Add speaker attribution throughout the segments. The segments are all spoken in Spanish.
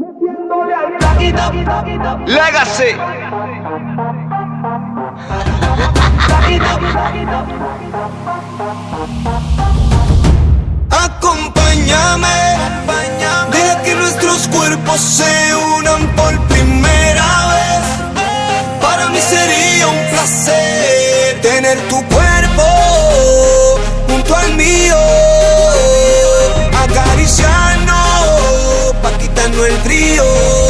Speaker 1: Legacy.
Speaker 2: Acompáñame, deja que nuestros cuerpos se unan por primera vez. Para mí sería un placer tener tu cuerpo junto al mío, acariciarnos pa' quitarnos el frío,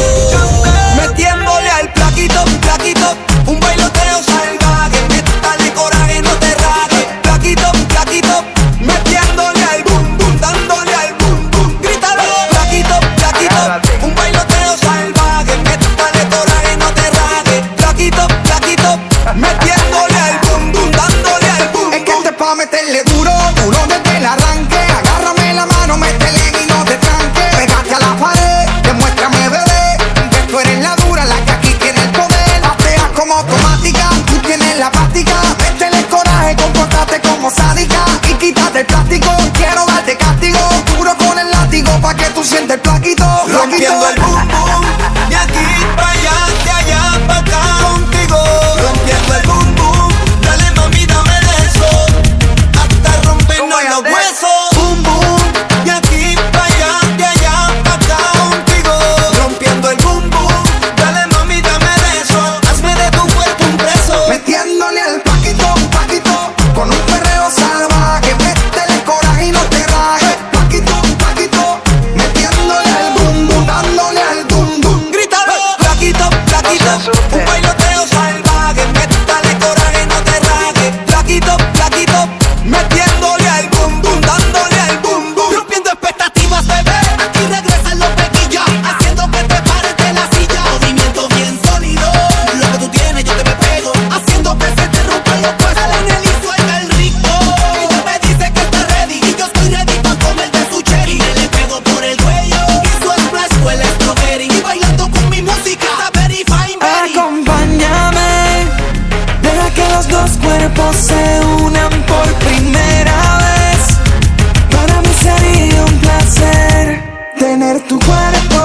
Speaker 2: metiéndole al plaquito, plaquito, un bailoteo salvaje, métale coraje, no te rajes, plaquito, plaquito, metiéndole al boom boom, dándole al boom boom, grítalo, plaquito, plaquito, un bailoteo salvaje, métale coraje, no te rajes, plaquito, plaquito, metiéndole al boom boom, dándole al boom boom.
Speaker 3: Es que este pa' meterle duro, duro desde el arranque. Agárrame la mano, métele y no te tranques. Pégate a la pared, demuéstrame, bebé, que tú eres la dura, la que aquí tiene el poder. Pateas como automática, tú tienes la práctica. Métele coraje, compórtate como sádica y quítate el plástico. Quiero darte castigo, duro con el látigo pa' que tú sientes el plaquito.
Speaker 2: Rompiendo el boom boom, de aquí pa' allá, de allá pa' acá contigo. Rompiendo el boom boom, dale mami, dame de eso, hasta rompernos los huesos. Boom boom, de aquí pa' allá, de allá pa' acá contigo. Rompiendo el boom boom, dale mami, dame de eso, hazme de tu cuerpo un preso.
Speaker 3: Metiéndole al plaquito, plaquito, con un perreo salvaje. Métele coraje y no te rajes. Plaquito, plaquito, metiéndole al boom boom, dándole al boom boom.
Speaker 2: Grítalo, plaquito, plaquito, un bailoteo salvaje, métale coraje, no te rajes, plaquito, plaquito, metiéndole al boom boom, dándole al boom boom. Rompiendo expectativas, bebé, aquí regresan los pequillas, haciendo que te pares de la silla. Movimiento bien sólido, lo que tú tienes yo te me pego, haciendo que se te rompan los huesos. Dale en el y suelta el rico, ella me dice que está ready y yo estoy ready pa' comer de su cherry. Le pego por el cuello y su splash huele a strawberry, y bailando con mi música está very fine, very.
Speaker 3: Acompáñame, deja que los dos cuerpos se unan por primera vez. Para mí sería un placer tener tu cuerpo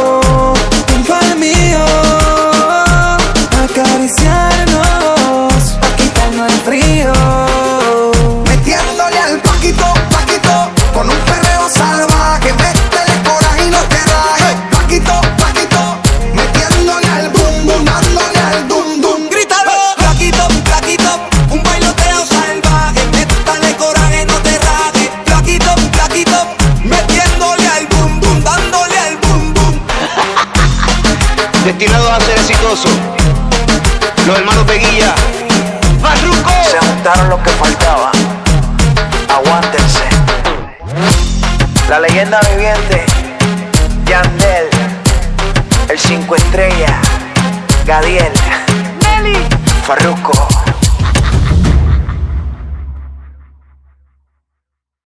Speaker 3: junto al mío, acariciarnos pa' quitarnos el frío, metiéndole al plaquito, plaquito, con un perreo salvaje. Métele coraje y no te rajes. Plaquito, plaquito, metiéndole al boom boom, dándole al boom boom.
Speaker 2: Grítalo, plaquito, plaquito, un bailoteo salvaje, métale coraje, no te rajes, plaquito, plaquito, metiéndole al boom boom, dándole al boom boom.
Speaker 1: Destinados a ser exitosos, los hermanos Peguilla, Farruko.
Speaker 4: Se juntaron los que faltaban. Aguántense. La leyenda viviente, Yandel, el 5 estrellas, Gadiel, Farruko.